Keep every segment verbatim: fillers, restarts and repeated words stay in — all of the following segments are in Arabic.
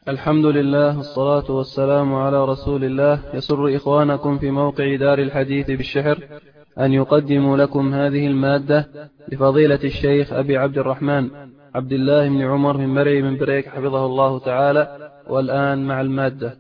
الحمد لله والصلاة والسلام على رسول الله. يسر إخوانكم في موقع دار الحديث بالشحر أن يقدموا لكم هذه المادة لفضيلة الشيخ أبي عبد الرحمن عبد الله بن عمر من مرعي من بريك حفظه الله تعالى. والآن مع المادة.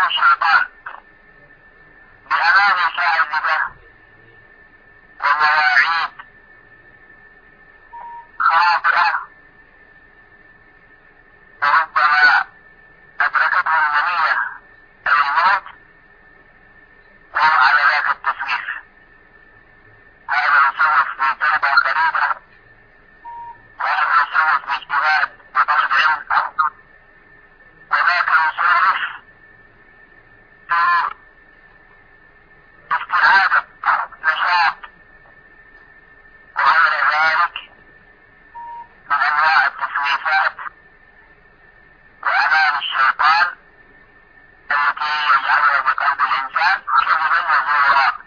الشيطان بأماني كاذبة ومواعيد خاطئة وربما أدركته المنية أو الموت وهو على ذاك التسويف. هذا يسوف بتوبة قريبة، وهذا يسوف باجتهاد بطلب علم، وذاك يسوف في استعادة نشاط وغير ذلك من أنواع التسويفات وأمان الشيطان التي يجعلها بقلب الإنسان كذبا وزورا.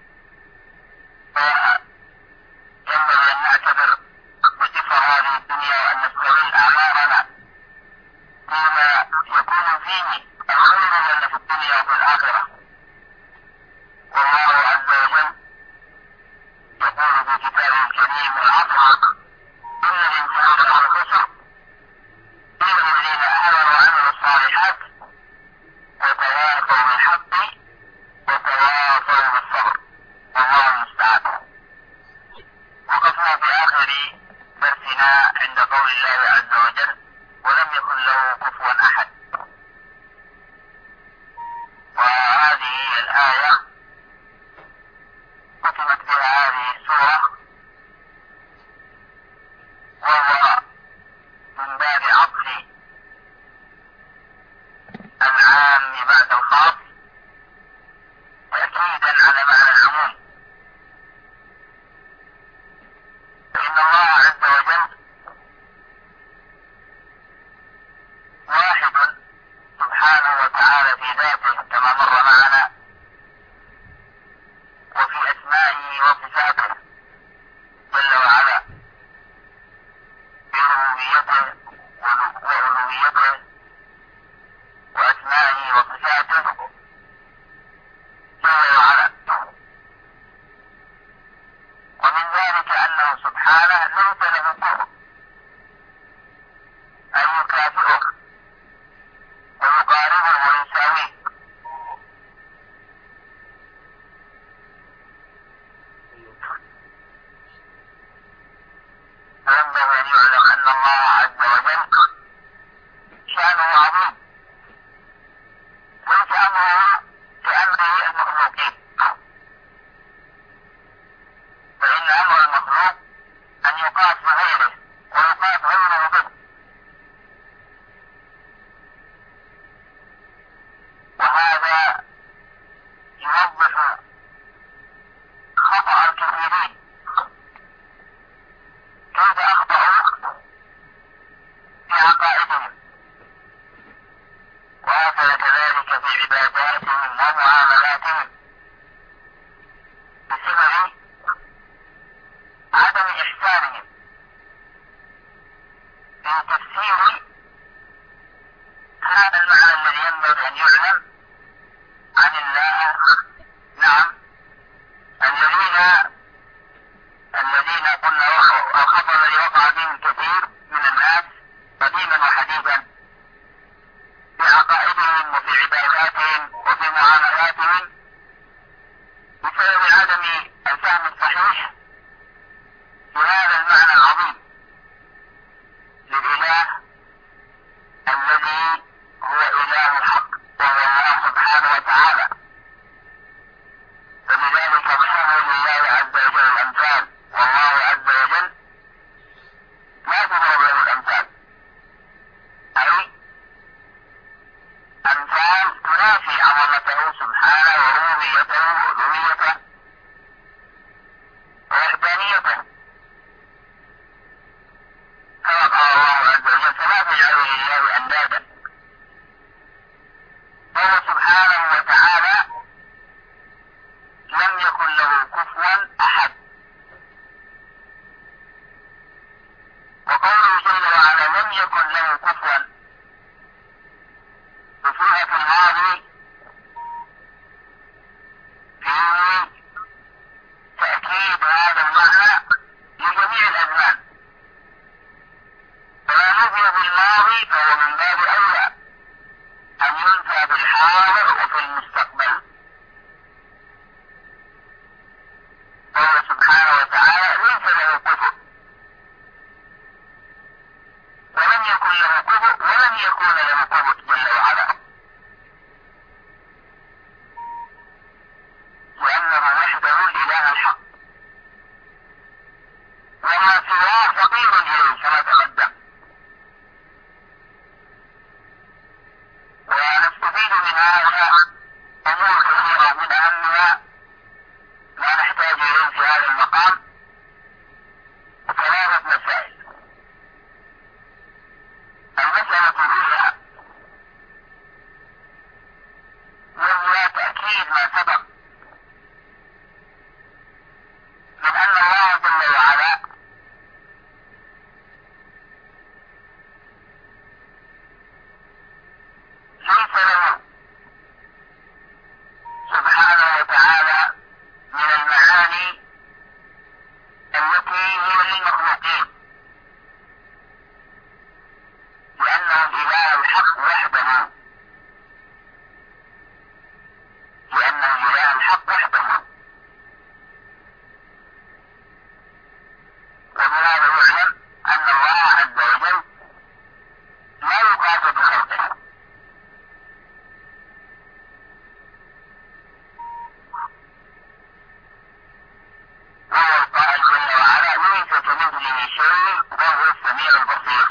فينبغي أن نعتبر بصفة هذه الدنيا وأن نستغل أعمارنا فيما يكون فيه الخير لنا في الدنيا وفي الآخرة. والله عز وجل يقول في كتابه الكريم والعصر إن الإنسان لفي خسر إلا الذين آمنوا وعملوا الصالحات وتواصوا بالحق وتواصوا بالصبر. والله المستعان. وقفنا في آخر درسنا عند قول الله عز وجل ولم يكن له كفوا أحد. وهذه الآية ختمت بها هذه السورة، وهو من باب عطف العام بعد الخاص تأكيدا على معنى العموم. فإن الله عز وجل واحد سبحانه وتعالى في ذاته كما مر معنا، وفي أسمائه وصفاته جل وعلا، في ربوبيته وألوهيته وأسمائه وصفاته جل وعلا. ومن ذلك أنه سبحانه ليس له كفر أي يكافئه ويقاربه ويساويه. فينبغي أن يعلم أن الله عز وجل شأنه عظيم، ليس أمره كأمر المخلوقين. فإن أمر المخلوق أن يقاس بغيره ويقاس غيره به. وهذا يوضح خطأ الكثيرين، كيف أخطأوا في عقائدهم، وهكذا كذلك في عباداتهم ومعاملاتهم، بسبب عدم إحسانهم في تفسير هذا المعنى الذي ينبغي أن يعلم عن الله. نعم، الذين الذين قلنا الخطأ الذي وقع فيه كثير من الناس قديما وحديثا في عقائدهم وفي عباداتهم وفي معاملاتهم بسبب عدم الفهم الصحيح لهذا المعنى العظيم للإله الذي هو إله الحق وهو الله سبحانه وتعالى. فلذلك ضربوا لله عز وجل الأمثال، والله عز وجل لا تضرب له الأمثال، أي أمثال تنافي عظمته سبحانه وربوبيته وألوهيته ووحدانيته. كما قال الله عز وجل فلا تجعلوا لله أندادا. فهو سبحانه وتعالى لم يكن له كفوا أحد. وقوله جل وعلا لم يكن له كفوا بصيغة الماضي فيه في المستقبل. الله سبحانه وتعالى ليس له كفر، ولم يكن له كفر ولم يكون له كفر جل وعلا، لأنه وحده الإله الحق، وما سواه فقير إليه كما تقدم. ونستفيد من هذا أمور كثيرة، من أهمها ما نحتاج إليه في هذا المقام ثلاثة مسائل. المسألة الأولى وهي تأكيد ما سبق من أن الله جل وعلا ليس له سبحانه وتعالى من المعاني التي هي للمخلوقين، لأنه الإله الحق وحده، لأنه الإله الحق وحده. وبهذا يعلم أن الله عز وجل لا يقاس بخلقه، وهو القائل جل وعلا ليس كمثله شيء وهو السميع البصير.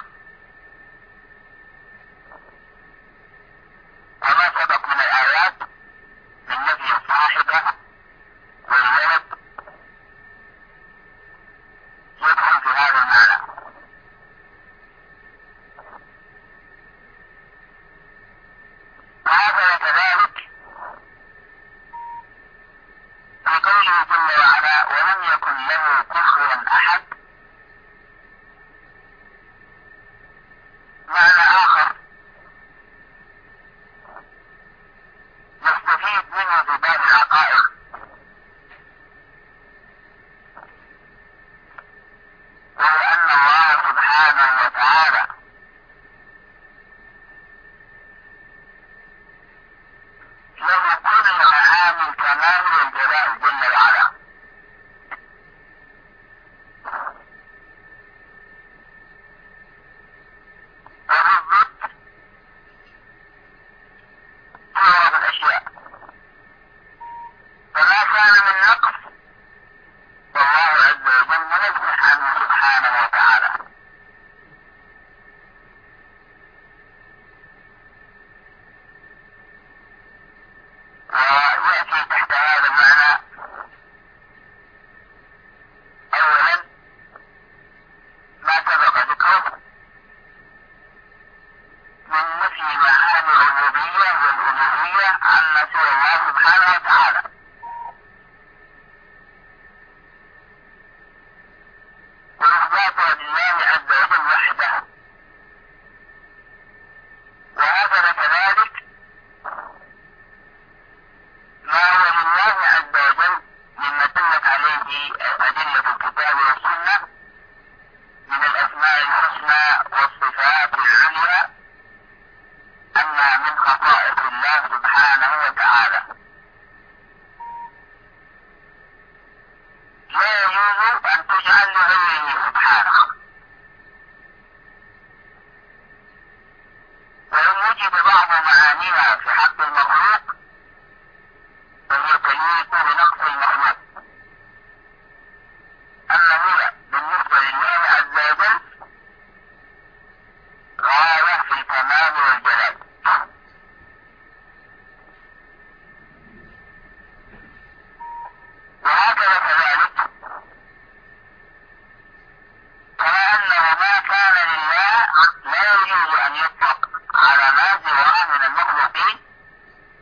وما سبق من الآيات من نفي الصاحبة والولد يدخل في هذا المعنى. وهذا كذلك في قوله جل وعلا ولم يكن له كفوا أحد، معنى آخر نستفيد منه في باب العقائد، وهو أن الله سبحانه وتعالى له كل معاني الكمال والجلال جل وعلا، وبالضبط صورة الأشياء، فما كان من نقص والله عز وجل منزه عنه سبحانه وتعالى. ويأتي تحت هذا المعنى أولا ما سبق ذكره من نفي معاني الربوبية والألوهية عما سوى الله سبحانه وتعالى، وإثباتها لله عز وجل وحده. وهذا كذلك ما هو لله عز وجل مما دلت عليه أدلة الكتاب والسنة من الأسماء الحسنى والصفات العليا، أنها من خصائص الله سبحانه وتعالى. لا يجوز أن تجعل لغيره سبحانه، وإن وجد بعض معانيها في حق المخلوق فهي تليق بنقص المخلوق، أما هي بالنسبة لله عز وجل غاية في الكمال والجلال. وهكذا كذلك كما أنه ما كان لله لا يجوز أن يطلق على ما سواه من المخلوقين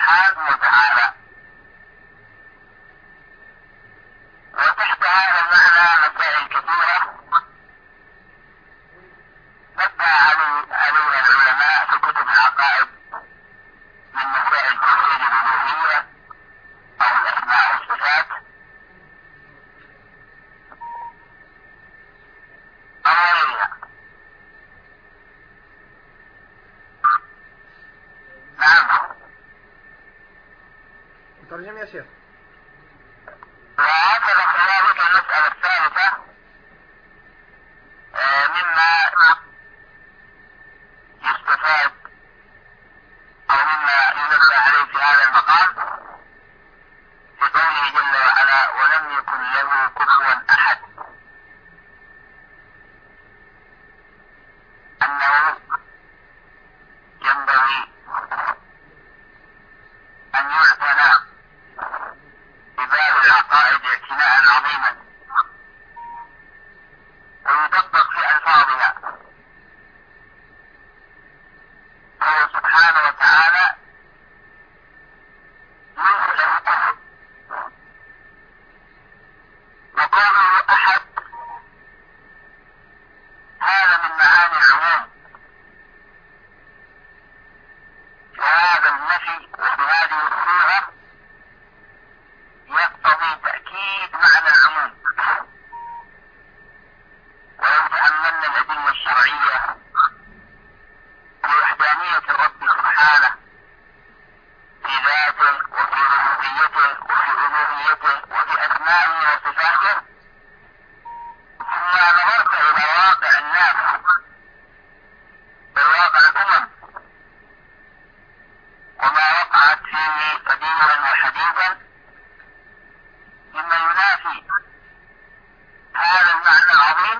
سبحانه وتعالى. وتحت هذا المعنى مسائل كثيرة نبه عليها العلماء في كتب العقائد من مسائل توحيد الألوهية أو الأسماء والصفات. أولها نعم ترجم يا شيخ. وهكذا كذلك المسألة الثالثة مما يستفاد أو مما ينبه عليه في هذا المقام في قوله جل وعلا ولم يكن له كفوا أحد، أنه ينبغي أن يعتنى بباب العقائد اعتناء عظيما ويدقق في ألفاظها. فهو سبحانه وتعالى ليس له كفر، وقوله أحد هذا من معاني العموم، وهذا النفي وبهذه الصورة يقتضي تأكيد معنى العموم. ولو تأملنا الأدلة الشرعية لوحدانية الرب سبحانه في ذاته وفي ربوبيته وفي ألوهيته وفي أسمائه وصفاته، ثم نظرت إلى واقع الناس بالواقع الأمم وما وقعت فيه قديما وحديثا مما ينافي هذا المعنى العظيم،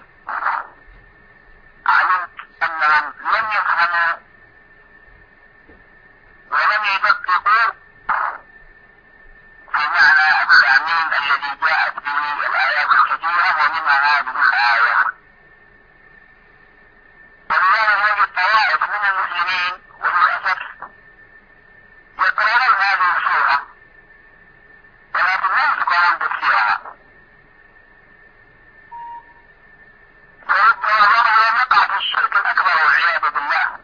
علمت أنهم لم يفهموا ولم يدققوا في معنى التعميم الذي جاءت به الآيات الكثيرة ومنها هذه الآية. ولذلك نجد طوائف من المسلمين وللأسف يقرؤون هذه السورة ولكن لا يفقهون تفسيرها، وربما يقع في الشرك الأكبر والعياذ بالله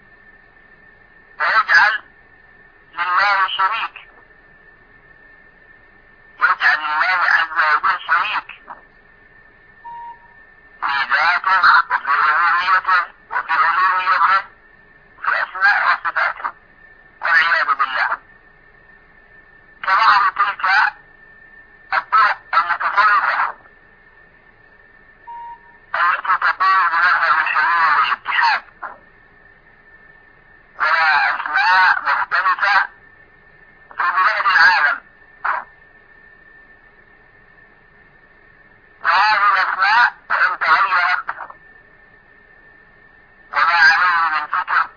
ويجعل لله شريك، يجعل لله عز وجل شريك في ذاته وفي ربوبيته وفي ألوهيته وفي أسماء وصفاته والعياذ بالله. كبعض تلك الطرق المتطرفة التي تقول بمذهب الحلول والاتحاد ولا أسماء مختلفة في بلاد العالم، وهذه الأسماء وإن تغيرت وما عليه من فكر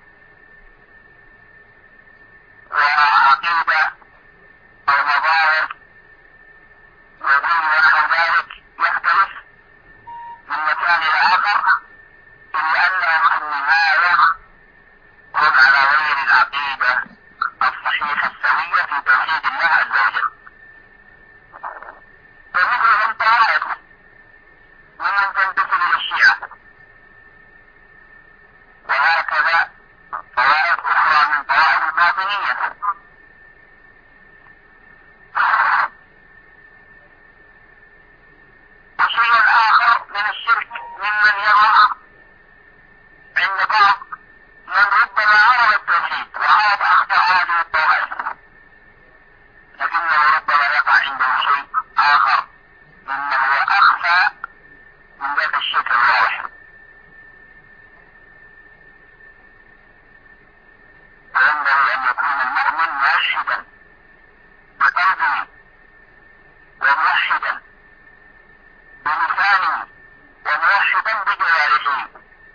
وعقيدة أو مظاهر ودين ونحو ذلك يختلف من مكان إلى آخر، إلا أنهم في النهاية هم على غير العقيدة الصحيحة السوية في توحيد الله عز وجل. ومثلهم طوائف ممن تنتسب إلى الشيعة، وهكذا طوائف أخرى من طوائف الباطنية. وشيء آخر من الشرك ممن يرى عند بعض من ربما عرف التوحيد وعرف أخطاء هذه الطوائف، لكنه ربما يقع عنده شيء آخر مما هو أخفى من ذات الشرك الواضح. وينبغي أن يكون المؤمن موحدا بقلبه وموحدا بلسانه وموحدا بجوارحه.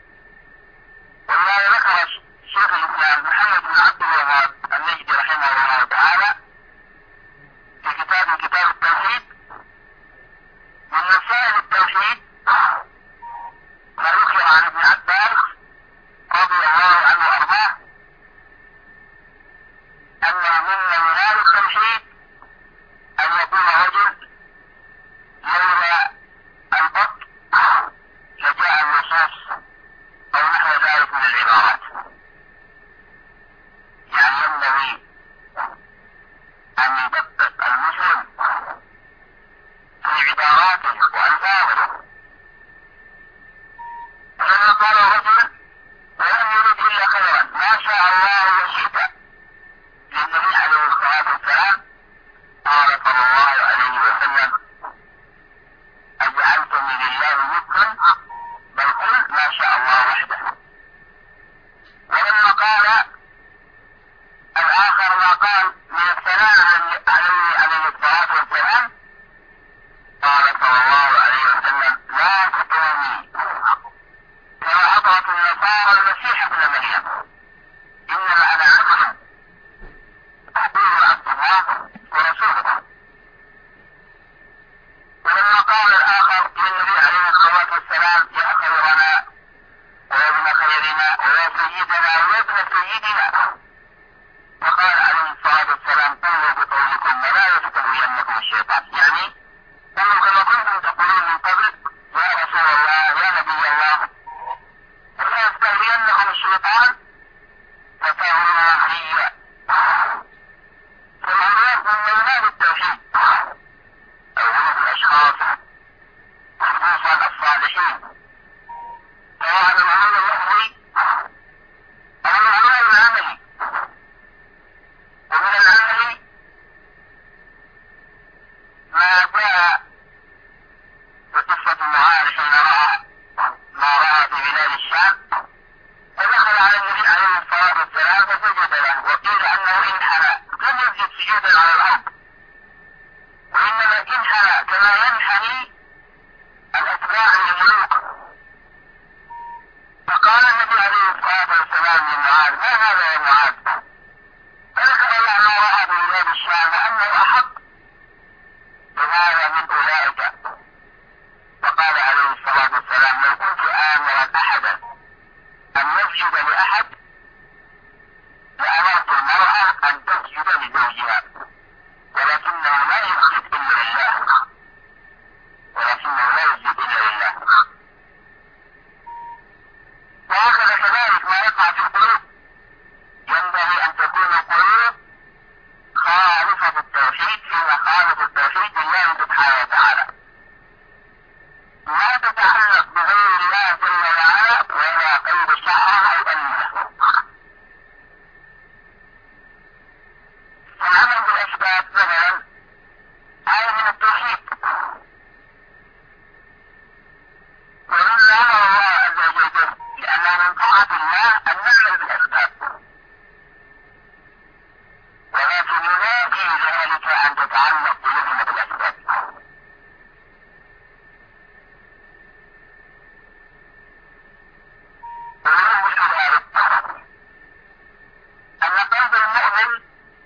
والله ذكر شيخ الإسلام محمد بن عبد الوهاب النجدي رحمه الله تعالى في كتاب كتاب التوحيد من مسائل التوحيد ما ذكر عن ابن عباس رضي الله عنه وأرضاه أنه ممن التوحيد أن يكون رجل لولا البط لجاء النصوص أو نحو ذلك من العبارات. يعني ينبغي أن يدقق المسلم في عباراته وألفاظه. فلما قال رجل ولم يرد إلا خيرا ما شاء الله وشئت للنبي عليه الصلاة والسلام قال صلى الله عليه وسلم أجعلتني لله ندا بل قل ما شاء الله وحده. ولما قال الآخر ما قال من الثناء عليه عليه الصلاة والسلام قال صلى الله عليه وسلم لا تطروني كما أطرت النصارى المسيح ابن مريم إنما أنا عبد أقول عبد الله ورسوله. ولما قال الآخر للنبي عليه الصلاة والسلام يا خيرنا ويا ابن خيرنا ويا سيدنا ويا ابن سيدنا فقال عليه الصلاة والسلام قولوا بقولكم ولا يستهوينكم الشيطان. يعني قولوا كما كنتم تقولون من قبل يا رسول الله يا نبي الله ولا يستهوينكم الشيطان فتهووا فيه. فالأمراض من ميلاد التوحيد أو من الأشخاص خصوصا الصالحين سواء العمل اللفظي أو العمل العملي. ومن العمل ما جاء بقصة معاذ حين رأى ما رأى في بلاد الشام فدخل على النبي عليه الصلاة والسلام فسجد له وقيل أنه انحنى لم يسجد سجودا على الأرض وإنما انحنى كما ينحني الأتباع للملوك. فقال النبي عليه الصلاة والسلام لمعاذ ما هذا يا معاذ؟ فذكر الله ما رأى في بلاد الشام أنه أحق بهذا من أولئك. فقال عليه الصلاة والسلام لو كنت آمرا أحدا أن يسجد لأحد لأمرت المرأة أن تسجد لزوجها ولكنه لا يسجد إلا لله ولكنه لا يسجد إلا لله. وهكذا كذلك ما يقع في القلوب ينبغي أن تكون القلوب خالصة التوحيد فيما خالص التوحيد لله سبحانه وتعالى ما تتعلق بغير الله جل وعلا ولا قيد شعرها أو أنها. فالعمل بالأسباب مثلا هذا من التوحيد ومما أمر الله عز وجل لأن من طاعة الله أن نعمل بالأسباب ولكن ينادي ذلك أن تتعلق بنعمة الأسباب. ويوضح ذلك أن قلب المؤمن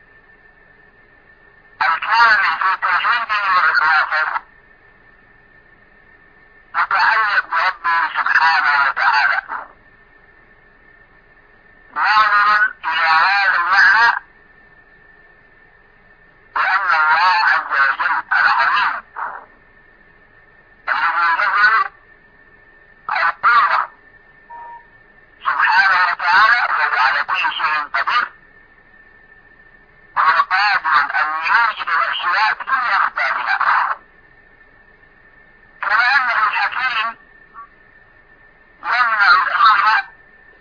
الكامل في توحيده وإخلاصه متعلق بربه سبحانه وتعالى ناظر إلى هذا المعنى وأن الله عز وجل العظيم الذي له القوة سبحانه وتعالى وهو على كل شيء قدير وهو قادر أن يوجد الأشياء بدون أخطائها. كما أنه الحكيم يمنع الأشياء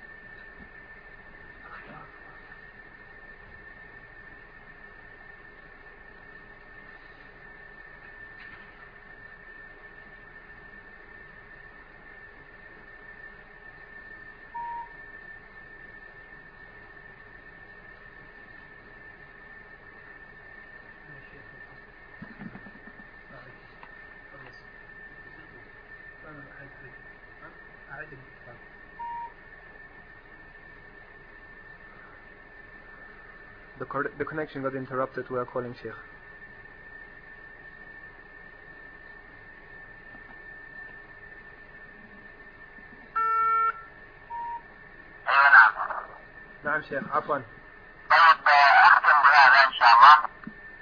The, co- the connection got interrupted. We are calling Sheikh. أيوة نعم. نعم شيخ عفوا. طيب أختم بهذا إن شاء الله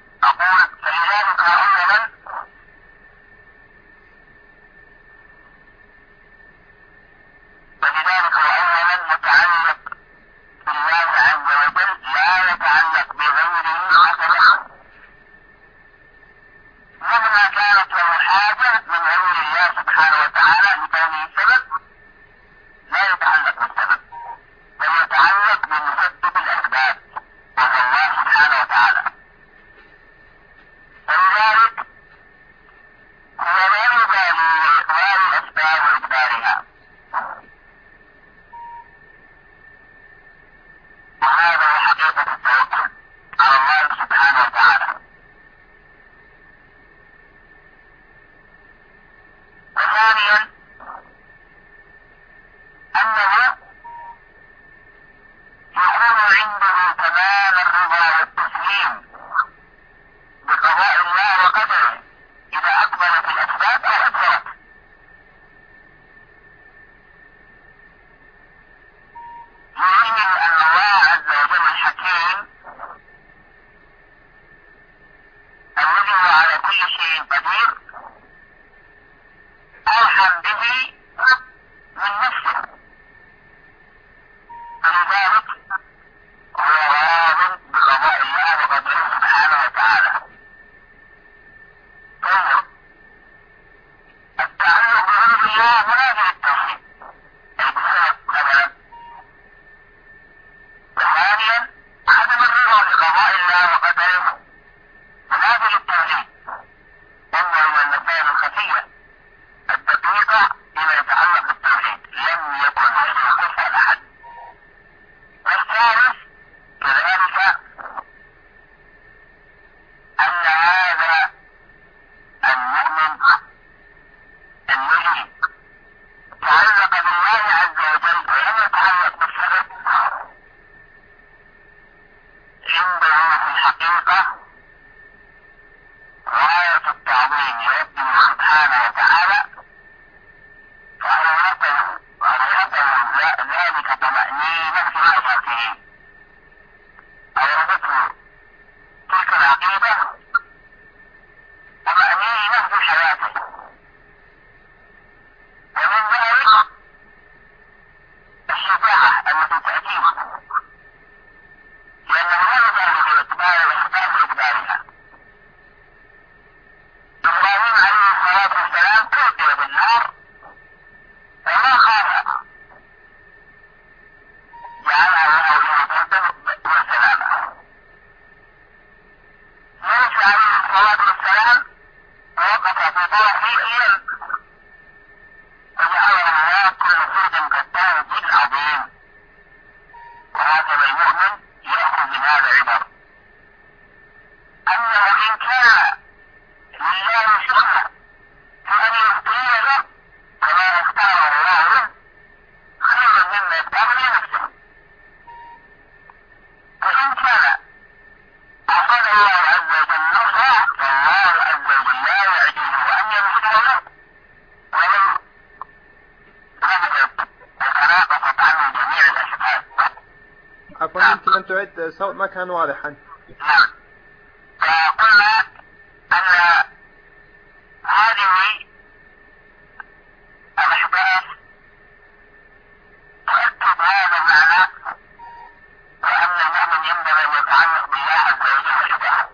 تعالى. طيب التعلق بغير الله منافي للتوحيد أي بسبب أولا. وثانيا عدم الرضا بقضاء الله وقدره منافي للتوحيد. انظر الى المسائل الخفيه الدقيقه فيما يتعلق بالتوحيد لم يكن يخصها احد. والثالث كذلك ان هذا المؤمن الذي تعلق بالله عز وجل ولم يتعلق بالسبب عنده في الحقيقه غاية التعظيم لربه سبحانه وتعالى. فأورثه وأورثه ذلك طمأنينة في حياته، أورثته تلك العقيدة طمأنينة في حياته. ومن ذلك الشفاعة التي تأتيه، لأنه لا يزال في إقبال الأسباب وإقبالها. إبراهيم عليه الصلاة والسلام كذب بالنار وما خاف، جعلها الله له والسلامة. موسى عليه الصلاة والسلام وقف في طرف اليم فجعلها يأكل فردا كالطاووس العظيم. وهكذا المؤمن يأخذ من هذا عبر أنه إن كان لله شغله فأن يختار له كما اختاره الله له خيرا مما يختار لنفسه. وإن كان أعطاه الله عز وجل نصرا فالله عز وجل لا يعجزه أن ينصر له ولو خفت وتناقصت عنه جميع الأسباب. عفوا يمكن أن تعد الصوت ما كان واضحا. نعم. فقلنا أن هذه الأحداث تؤكد هذا المعنى، وأن المؤمن ينبغي أن يتعلق بالله عز وجل وحده،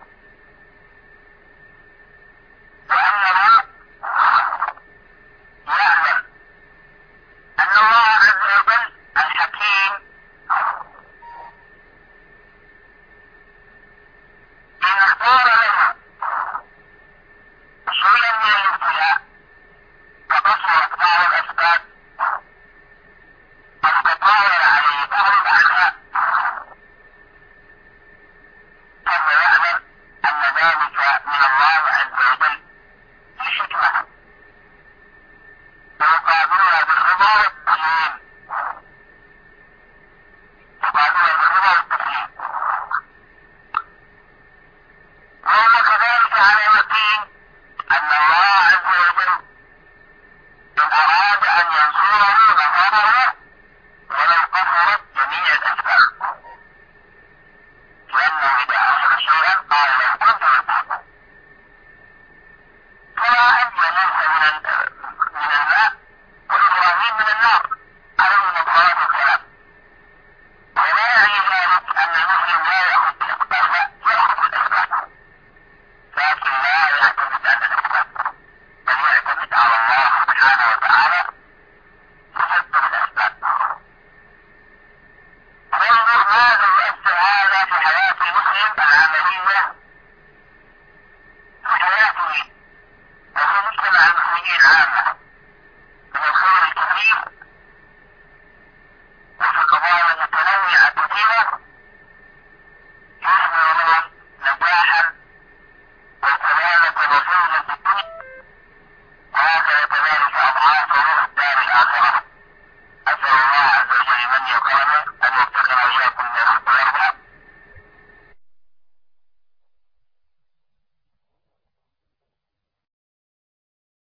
وأنه يعلم أن الله عز وجل الحكيم إن اختار له شيئا من الابتلاء فقصرت بعض الأسباب أو تطاول عليه بعض الأعداء، فهو يعلم أن ذلك من الله عز وجل لحكمة، ويقابلها بالرضا والتسليم، يقابلها بالرضا والتسليم. وهو كذلك على يقين أن الله عز وجل إن أراد أن ينصره نصره ولو قصرت جميع الأسباب، لأنه إذا أصل شيئا قال لو كنت لفعله. فلا أنت موسى من الماء وإبراهيم من النار عليهم الصلاة والسلام، ولا يعني ذلك أن المسلم لا يأخذ بالأسباب، لا يأخذ بالأسباب، لكن لا يعتمد على الأسباب بل يعتمد على الله سبحانه وتعالى مسبب الأسباب. انظر ماذا يؤثر هذا في حياة المسلم العملية، في حياته وفي مجتمع المسلمين عامة، من الخير الكثير وفي القضايا المتنوعة كثيرة يحمل لهم نجاحا وسلامة وفوزا في الدنيا، وهكذا كذلك أضعافه في الدار الآخرة. أسأل الله عز وجل من يقرأ أن يوفقنا وإياكم